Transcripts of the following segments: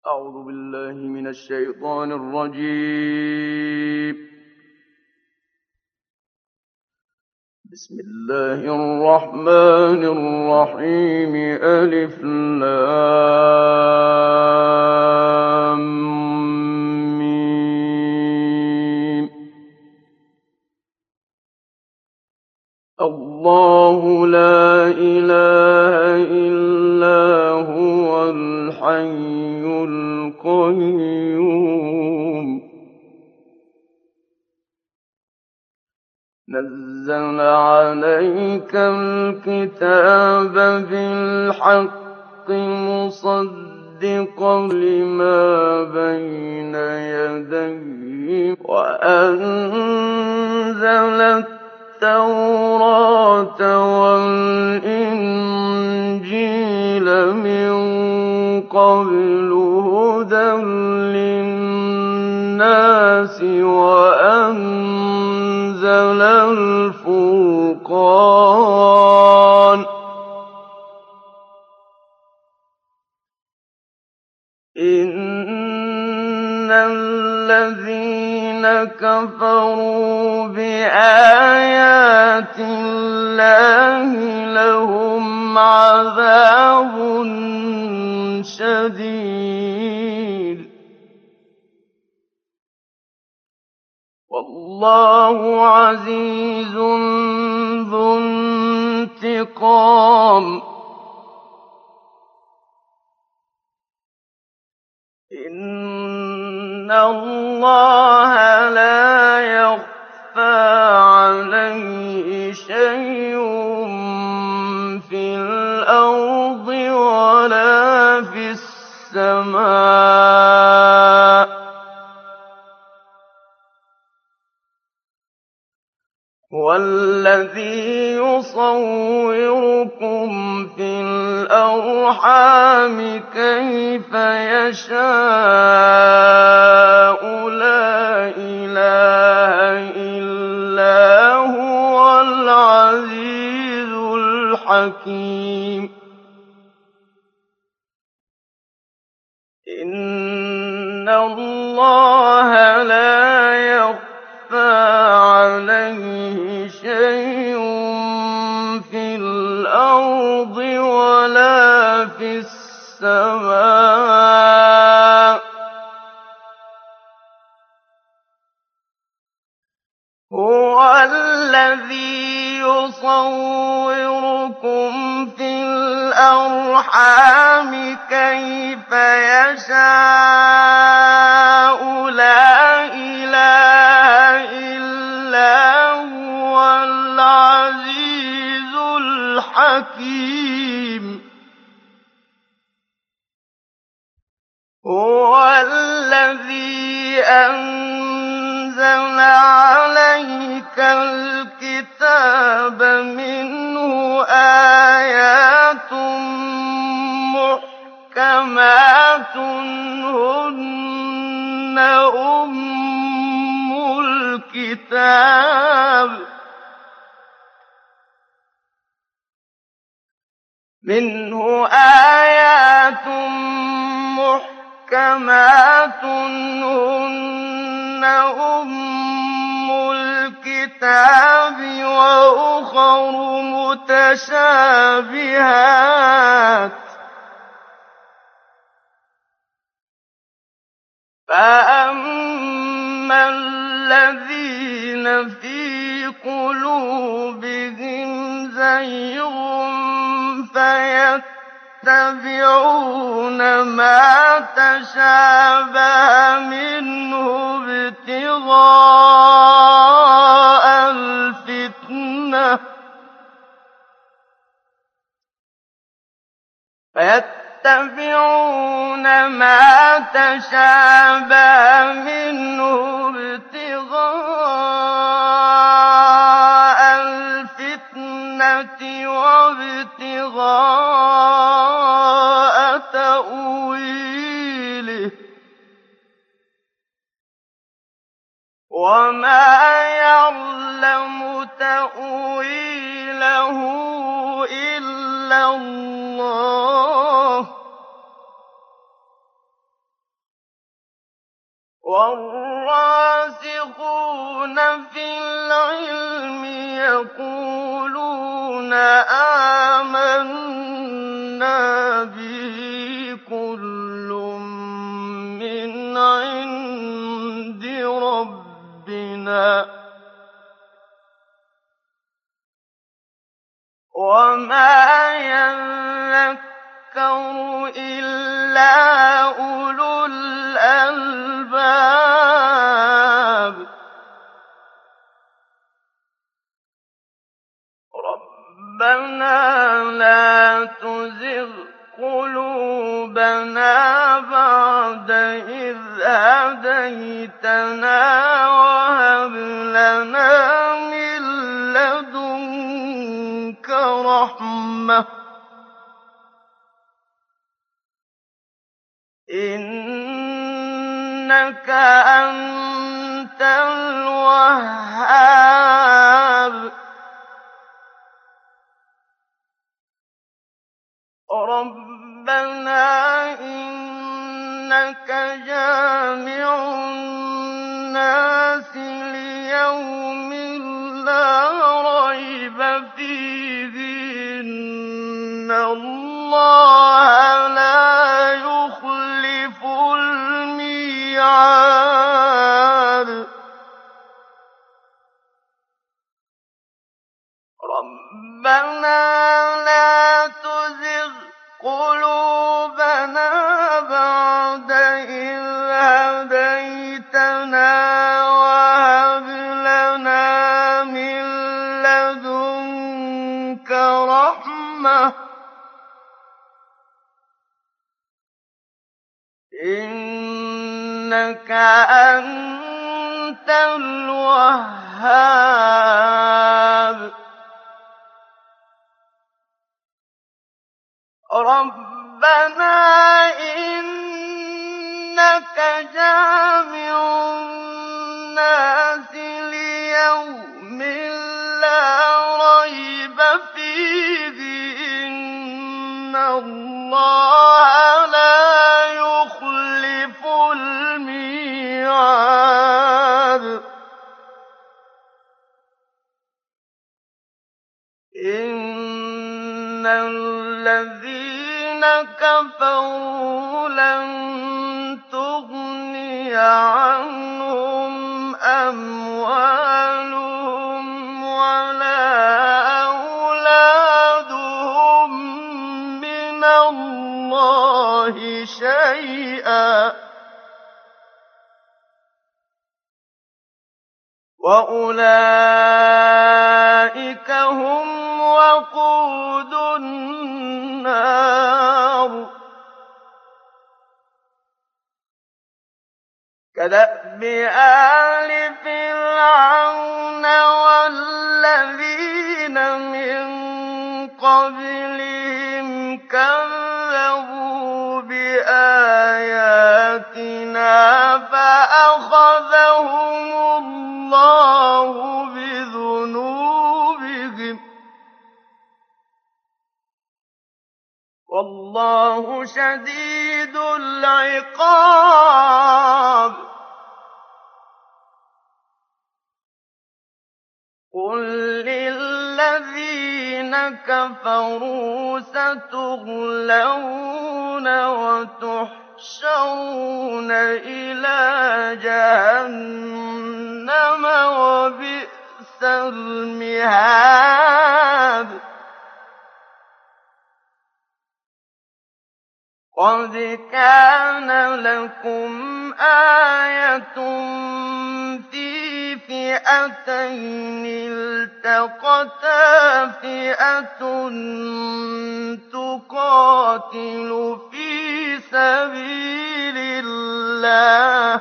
أعوذ بالله من الشيطان الرجيم. بسم الله الرحمن الرحيم. ألف لام ميم. الله لا إله إلا هو الحي القيوم. نزل عليك الكتاب بالحق مصدقا لما بين يديه وأنزل التوراة والإنجيل من قبل هدى للناس وأنزل الفرقان. إن الذين كفروا بآيات الله لهم عذاب شديد والله عزيز ذو انتقام. إن الله لا يخفى عليه شيء في الأرض ولا في السماء. هو الذي يصوركم في الأرحام كيف يشاء. لا إله إلا هو العزيز الحكيم. إن الله لا يخفى عليه شيء في الأرض ولا في السماء. هو الذي يصوركم في الأرحام كيف يشاء. لا إله إلا هو العزيز الحكيم. هو الذي أنزل عليك الكتاب منه آيات محكمات هن أم الكتاب. منه آيات محكمات هن أم الكتاب وأخر متشابهات. فأما الذين في قلوبهم زيغ فيتبعون ما تشابه منه ابتغاء الفتنة وابتغاء تأويله وما يعلم تأويله إلا الله وَالرَّاسِخُونَ فِي الْعِلْمِ يَقُولُونَ آمَنَّا بِهِ كُلٌّ مِّنْ عِندِ رَبِّنَا وَمَا يَذَّكَّرُ إِلَّا أُولُو الْأَلْبَابِ رَبَّنَا لَا تُزِغْ قُلُوبَنَا بَعْدَ إِذْ هَدَيْتَنَا وَهَبْ لَنَا مِن لَّدُنكَ رَحْمَةً إِنَّكَ أَنتَ الْوَهَّابُ رَبَّنَا إِنَّكَ جَامِعُ النَّاسِ لِيَوْمٍ لَّا رَيْبَ فِيهِ إِنَّ اللَّهَ لَا يُخْلِفُ الْمِيعَادَ رَبَّنَا لَا تُزِغْ قُلُوبَنَا بَعْدَ إِذْ هَدَيْتَنَا وَهَبْ لَنَا مِن لَّدُنكَ رَحْمَةً إِنَّكَ أَنتَ الْوَهَّابُ رَبَّنَا إِنَّكَ جَامِعُ النَّاسِ لِيَوْمٍ لَّا رَيْبَ فِيهِ إِنَّ اللَّهَ لَا يُخْلِفُ الْمِيعَادَ إِنَّ الَّذِينَ كَفَرُوا لَن تُغْنِيَ عَنْهُمْ أَمْوَالُهُمْ وَلَا أَوْلَادُهُم مِّنَ اللَّهِ شَيْئًا وَأُولَٰئِكَ هُمْ وَقُودُ النَّارِ كَدَأْبِ آلِ فِرْعَوْنَ وَالَّذِينَ مِن قَبْلِهِمْ كَذَّبُوا بِآيَاتِنَا فَأَخَذَهُمُ اللَّهُ بِذُنُوبِهِمْ ۗ وَاللَّهُ شَدِيدُ الْعِقَابِ قُل لِّلَّذِينَ كَفَرُوا سَتُغْلَبُونَ وَتُحْشَرُونَ إِلَىٰ جَهَنَّمَ ۖ وَبِئْسَ الْمِهَادُ قَدْ كَانَ لَكُمْ آيَةٌ فِي فِئَتَيْنِ الْتَقَتَا ۖ فِئَةٌ تُقَاتِلُ فِي سَبِيلِ اللَّهِ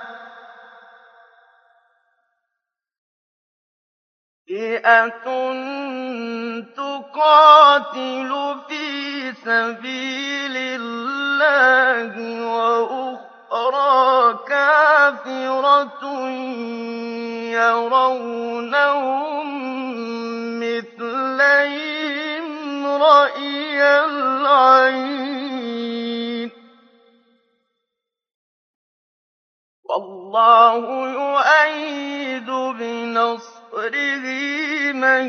وَأُخْرَىٰ كَافِرَةٌ يَرَوْنَهُم مِّثْلَيْهِمْ رَأْيَ الْعَيْنِ وَاللَّهُ يُؤَيِّدُ بِنَصْرِهِ مَن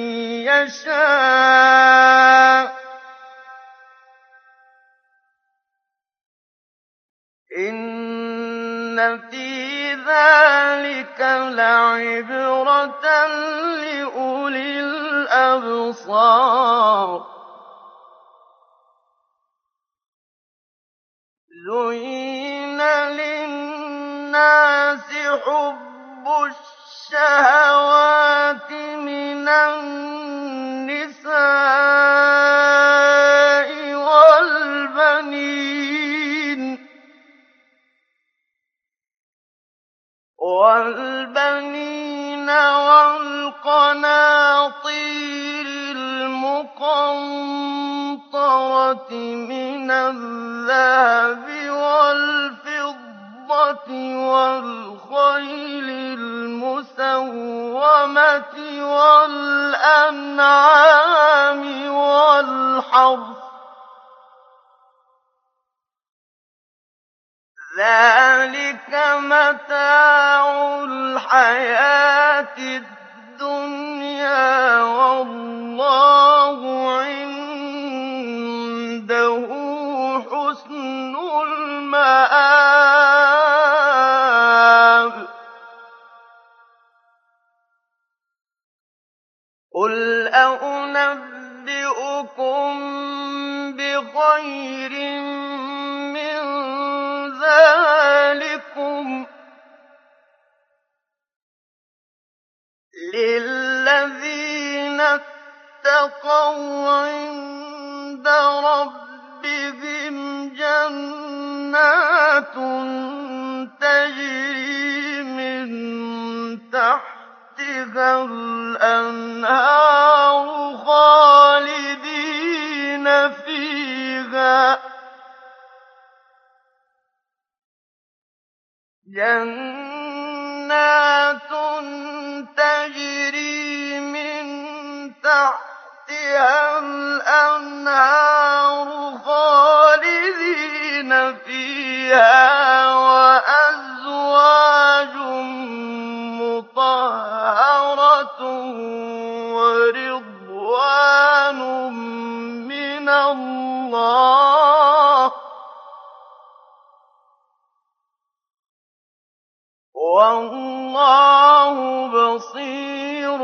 يَشَاءُ ۗ إِنَّ فِي ذَٰلِكَ لَعِبْرَةً لِّأُولِي الْأَبْصَارِ. زُيِّنَ لِلنَّاسِ حُبُّ الشَّهَوَاتِ مِنَ النِّسَاءِ وَالْبَنِينَ وَالْقَنَاطِيرِ الْمُقَنطَرَةِ مِنَ الذَّهَبِ وَالْفِضَّةِ وَالْخَيْلِ الْمُسَوَّمَةِ وَالْأَنْعَامِ وَالْحَرْثِ ۗ ذَٰلِكَ مَتَاعُ الْحَيَاةِ الدُّنْيَا ۖ وَاللَّهُ عِندَهُ حُسْنُ الْمَآبِ. قُلْ أَؤُنَبِّئُكُم بِخَيْرٍ مِّن ذَٰلِكُمْ ۚ لِلَّذِينَ اتَّقَوْا عِندَ رَبِّهِمْ جَنَّاتٌ تَجْرِي مِن تَحْتِهَا الْأَنْهَارُ خَالِدِينَ فِيهَا ۚ جَنَّاتٌ تَجْرِي مِن تَحْتِهَا الْأَنْهَارُ خَالِدِينَ فِيهَا ۚ وَأَزْوَاجٌ مُّطَهَّرَةٌ وَرِضْوَانٌ مِّنَ اللَّهِ ۗ وَاللَّهُ بَصِيرٌ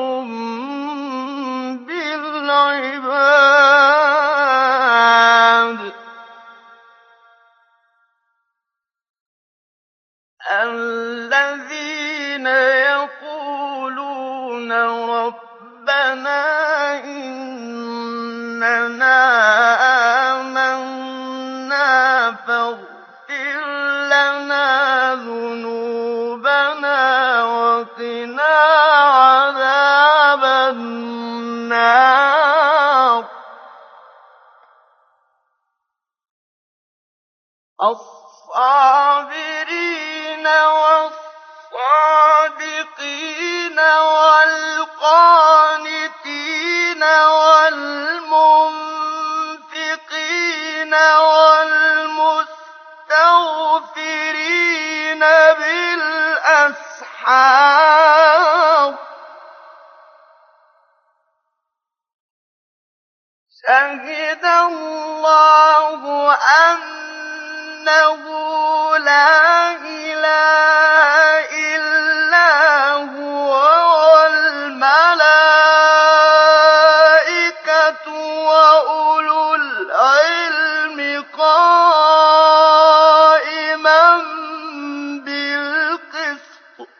بِالْعِبَادِ. الَّذِينَ يَقُولُونَ رَبَّنَا إِنَّنَا آمَنَّا فَاغْفِرْ لَنَا ذُنُوبَنَا وَقِنَا عَذَابَ النَّارِ. الصَّابِرِينَ وَالصَّادِقِينَ وَالْقَانِتِينَ وَالْمُنفِقِينَ وَالْمُسْتَغْفِرِينَ بِالْأَسْحَارِ. شَهِدَ اللَّهُ أَنَّهُ لَا إِلَٰهَ إِلَّا هُوَ وَالْمَلَائِكَةُ وَأُولُو الْعِلْمِ قَائِمًا بِالْقِسْطِ ۚ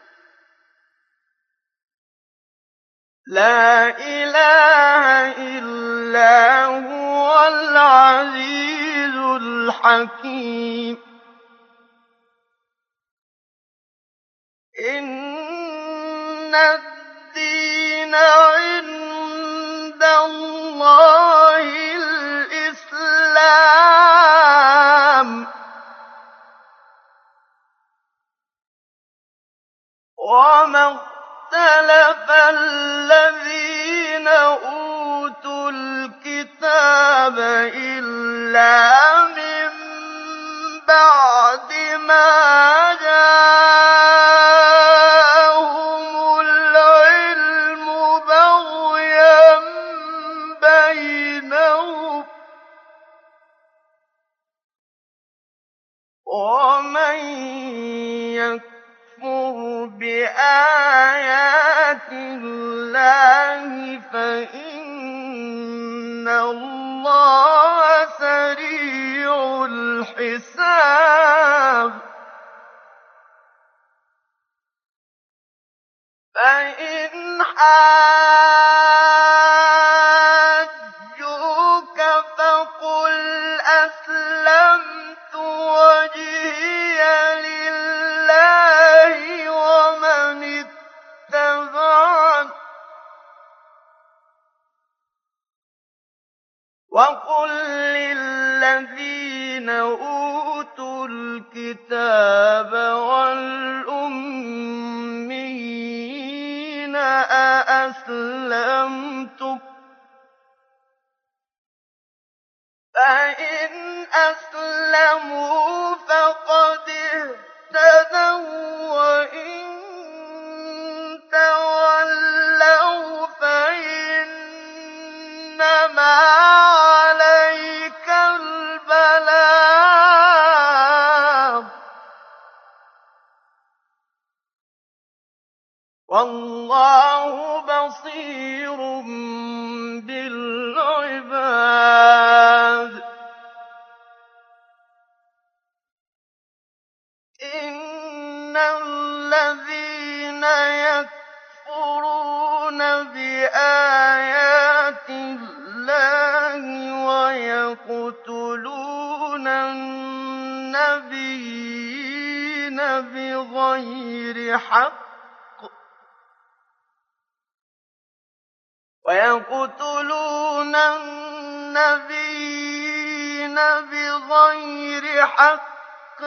لَا إِلَٰهَ إِلَّا هُوَ الْعَزِيزُ الْحَكِيمُ. إِنَّ الدِّينَ عِندَ اللَّهِ الْإِسْلَامُ ۗ وَمَا اخْتَلَفَ الَّذِينَ أُوتُوا الْكِتَابَ إِلَّا مِن بَعْدِ مَا جَاءَهُمُ وَمَن يَكْفُرْ بِآيَاتِ اللَّهِ فَإِنَّ اللَّهَ سَرِيعُ الْحِسَابِ فَإِنْ حَاجُّوكَ فَقُلْ أَسْلَمْتُ وَجْهِيَ لِلَّهِ وَمَنِ اتَّبَعَنِ ۗ وَقُل لِّلَّذِينَ أُوتُوا الْكِتَابَ وَالْأُمِّيِّينَ أَأَسْلَمْتُمْ ۚ فَإِنْ أَسْلَمُوا فَقَدِ اهْتَدَوا ۖ وَّإِن تَوَلَّوْا فَإِنَّمَا عَلَيْكَ الْبَلَاغُ ۗ وَاللَّهُ بَصِيرٌ بِالْعِبَادِ إِنَّ الَّذِينَ يَكْفُرُونَ بِآيَاتِ اللَّهِ وَيَقْتُلُونَ النَّبِيِّينَ بِغَيْرِ حَقٍّ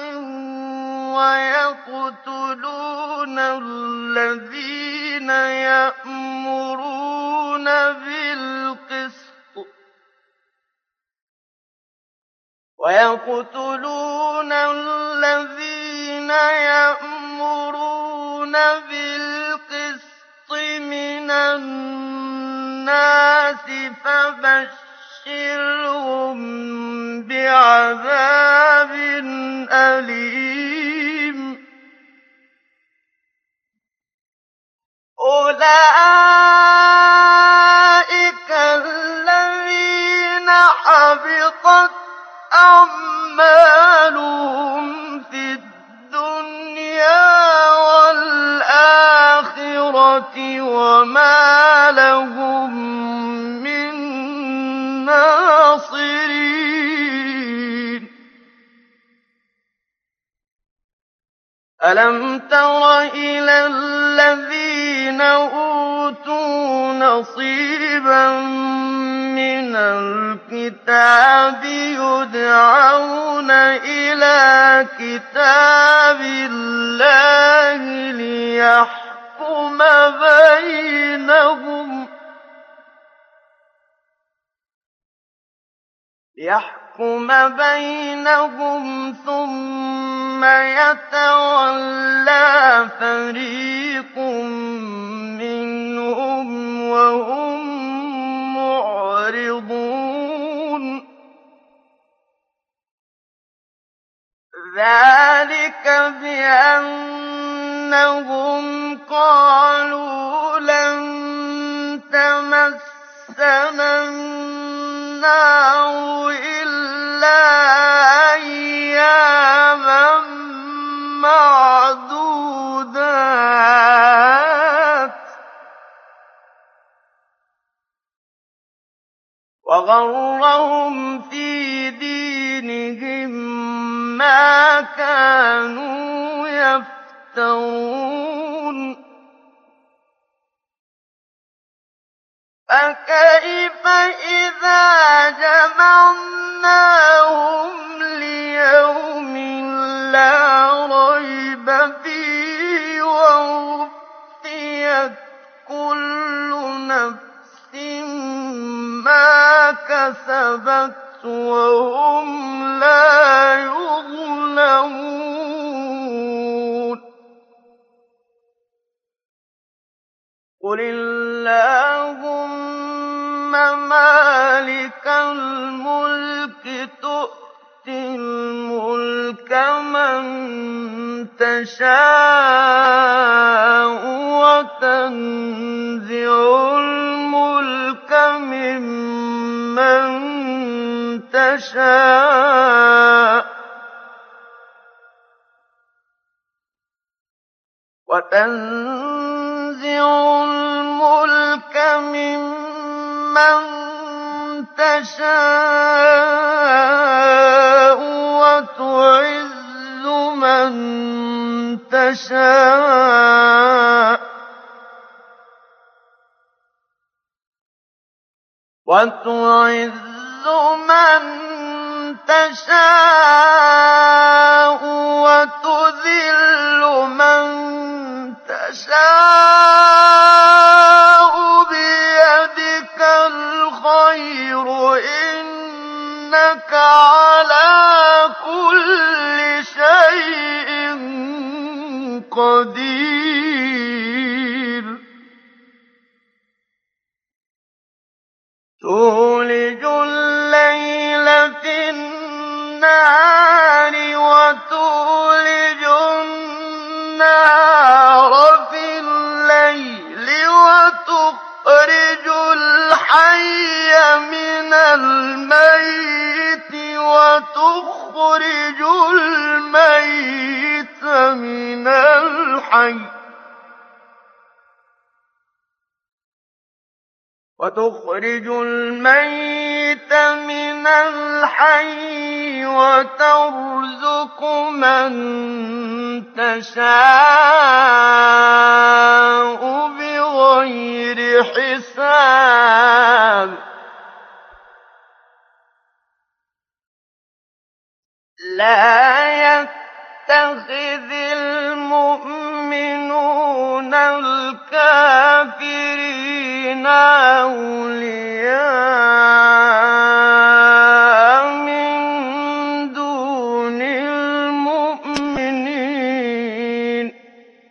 وَيَقْتُلُونَ الَّذِينَ يَأْمُرُونَ بِالْقِسْطِ مِنَ النَّاسِ فَبَشِّرْهُم بِعَذَابٍ أَلِيمٍ أُولَٰئِكَ الَّذِينَ حَبِطَتْ أَعْمَالُهُمْ فِي الدُّنْيَا وَالْآخِرَةِ وَمَا لَهُم مِّن نَّاصِرِينَ أَلَمْ تَرَ إِلَى الَّذِينَ أُوتُوا نَصِيبًا مِّنَ الْكِتَابِ يُدْعَوْنَ إِلَىٰ كِتَابِ اللَّهِ لِيَحْكُمَ بَيْنَهُمْ ثُمَّ يَتَوَلَّىٰ فَرِيقٌ مِّنْهُمْ وَهُم مُّعْرِضُونَ ذَٰلِكَ بِأَنَّهُمْ قَالُوا لَن تَمَسَّنَا النَّارُ إِلَّا أَيَّامًا مَّعْدُودَاتٍ ۖ وَغَرَّهُمْ فِي دِينِهِم مَّا كَانُوا يَفْتَرُونَ فَكَيْفَ إِذَا جَمَعْنَاهُمْ لِيَوْمٍ لَّا رَيْبَ فِيهِ وَوُفِّيَتْ كُلُّ نَفْسٍ مَّا كَسَبَتْ وَهُمْ لَا يُظْلَمُونَ قُلِ اللَّهُمَّ مَالِكَ الْمُلْكِ تُؤْتِي الْمُلْكَ مَن مَن تَشَاءُ وَتَنزِعُ الْمُلْكَ مِمَّن تَشَاءُ وَتُعِزُّ مَن تَشَاءُ وَتُذِلُّ مَن تَشَاءُ بِيَدِكَ الْخَيْرُ ۖ إِنَّكَ عَلَىٰ كُلِّ شَيْءٍ قَدِيرٌ تُولِجُ اللَّيْلَ فِي النَّهَارِ وَتُولِجُ النَّهَارَ فِي اللَّيْلِ وَتُخْرِجُ الْحَيَّ مِنَ الْمَيِّتِ وَتُخْرِجُ الْمَيِّتَ مِنَ الْحَيِّ وَتَرْزُقُ مَن تَشَاءُ بِغَيْرِ حِسَابٍ لَّا يَتَّخِذِ الْمُؤْمِنُونَ الْكَافِرِينَ أَوْلِيَاءَ مِن دُونِ الْمُؤْمِنِينَ ۖ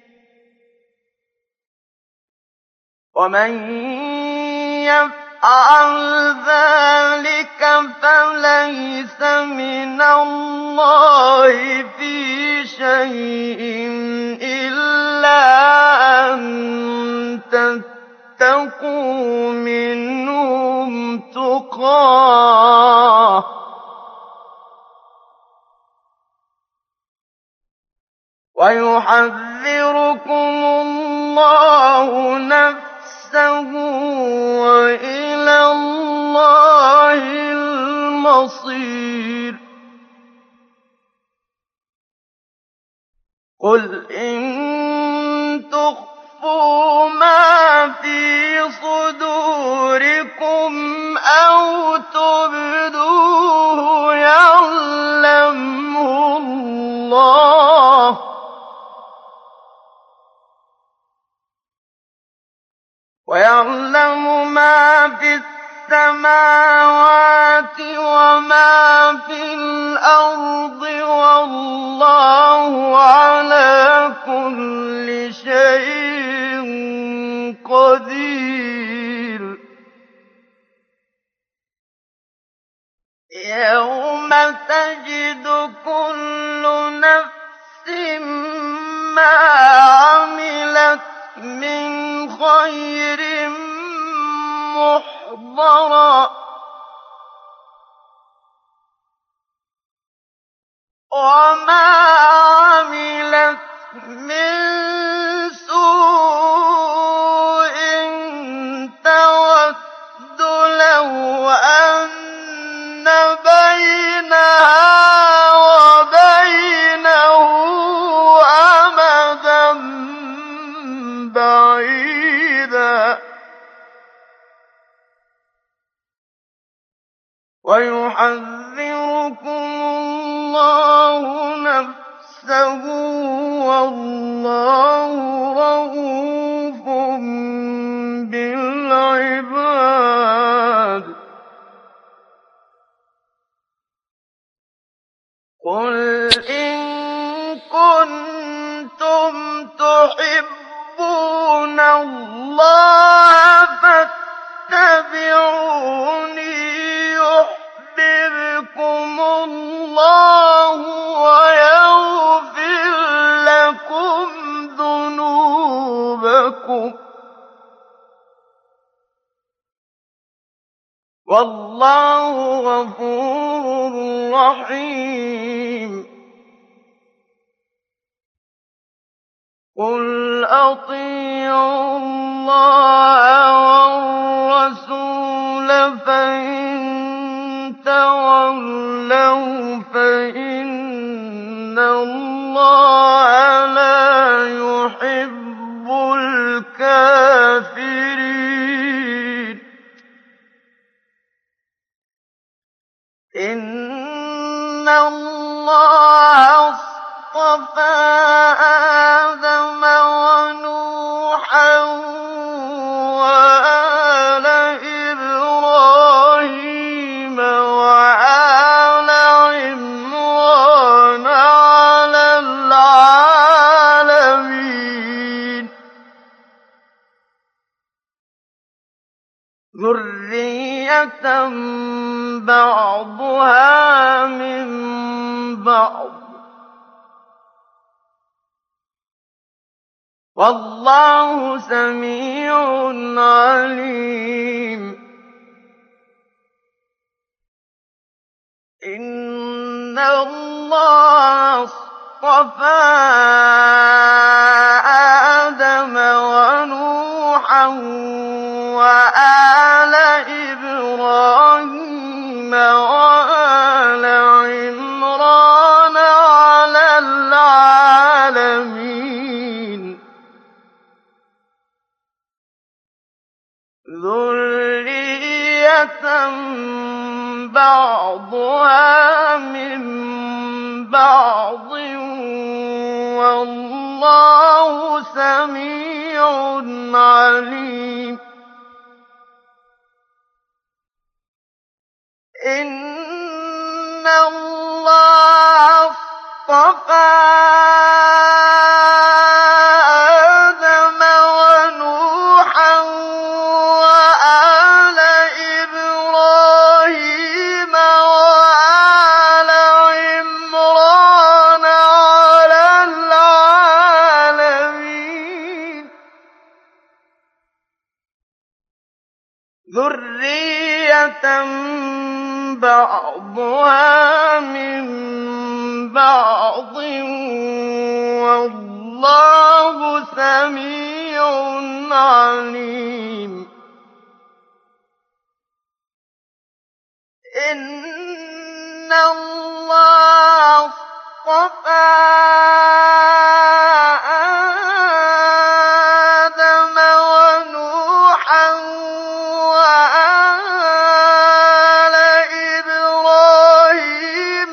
وَمَن يَفْعَلْ ذَٰلِكَ فَلَيْسَ مِنَ اللَّهِ فِي شَيْءٍ إِلَّا أَن تَتَّقُوا مِنْهُمْ تُقَاةً ۗ وَيُحَذِّرُكُمُ اللَّهُ نَفْسَهُ ۗ وَإِلَى اللَّهِ الْمَصِيرُ قُلْ إِن تُخْفُوا مَا فِي صُدُورِكُمْ أَوْ تُبْدُوهُ يَعْلَمْهُ اللَّهُ ۗ وَيَعْلَمُ مَا فِي السَّمَاوَاتِ وَمَا فِي الْأَرْضِ ۗ وَاللَّهُ عَلَىٰ كُلِّ شَيْءٍ قَدِيرٌ يَوْمَ تَجِدُ كُلُّ نَفْسٍ مَّا عَمِلَتْ مِنْ خَيْرٍ مُّحْضَرًا وَمَا عَمِلَتْ مِن سُوءٍ تَوَدُّ لَوْ أَنَّ بَيْنَهَا وَبَيْنَهُ أَمَدًا بَعِيدًا وَيُحَذِّرُكُمُ اللَّهُ نَفْسَهُ ۗ وَاللَّهُ رَءُوفٌ بِالْعِبَادِ قُلْ إِن كُنتُمْ تُحِبُّونَ اللَّهَ فَاتَّبِعُونِي يُحْبِبْكُمُ اللَّهُ وَيَغْفِرْ وَاللَّهُ غَفُورٌ رَّحِيمٌ قُلْ أَطِيعُوا اللَّهَ وَالرَّسُولَ فَإِن تَوَلَّوْا فَإِنَّ اللَّهَ لَا يُحِبُّ الْكَافِرِينَ إِنَّ اللَّهَ اصْطَفَىٰ آدَمَ وَنُوحًا وَآلَ إِبْرَاهِيمَ وَآلَ عِمْرَانَ عَلَى الْعَالَمِينَ ذُرِّيَّةً بَعْضُهَا مِن بَعْضٍ ۗ وَاللَّهُ سَمِيعٌ عَلِيمٌ إِنَّ اللَّهَ اصْطَفَىٰ آدَمَ وَنُوحًا وَآلَ إِبْرَاهِيمَ وَآلَ عِمْرَانَ عَلَى الْعَالَمِينَ ذُرِّيَّةً بَعْضُهَا مِن بَعْضٍ ۗ وَاللَّهُ سَمِيعٌ عَلِيمٌ إِنَّ اللَّهَ اصْطَفَىٰ آدَمَ وَنُوحًا وَآلَ إِبْرَاهِيمَ وَآلَ عِمْرَانَ عَلَى الْعَالَمِينَ ذُرِّيَّةً بَعْضُهَا مِن بَعْضٍ ۗ وَاللَّهُ سَمِيعٌ عَلِيمٌ إِنَّ اللَّهَ اصْطَفَىٰ آدَمَ وَنُوحًا وَآلَ إِبْرَاهِيمَ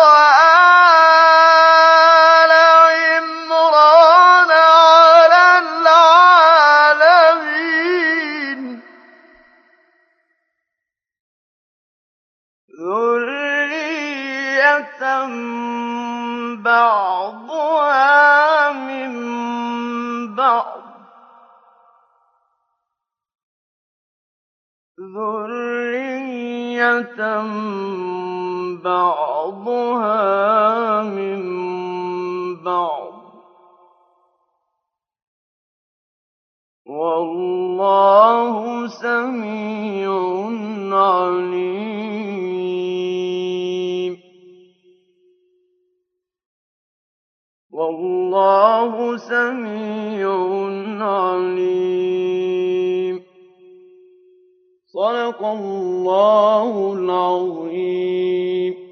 وَآلَ عِمْرَانَ عَلَى الْعَالَمِينَ ذُرِّيَّةً بَعْضُهَا مِن بَعْضٍ وَاللَّهُ سَمِيعٌ عَلِيمٌ وَاللَّهُ سَمِيعٌ عَلِيمٌ صَدَقَ اللَّهُ الْعَظِيمُ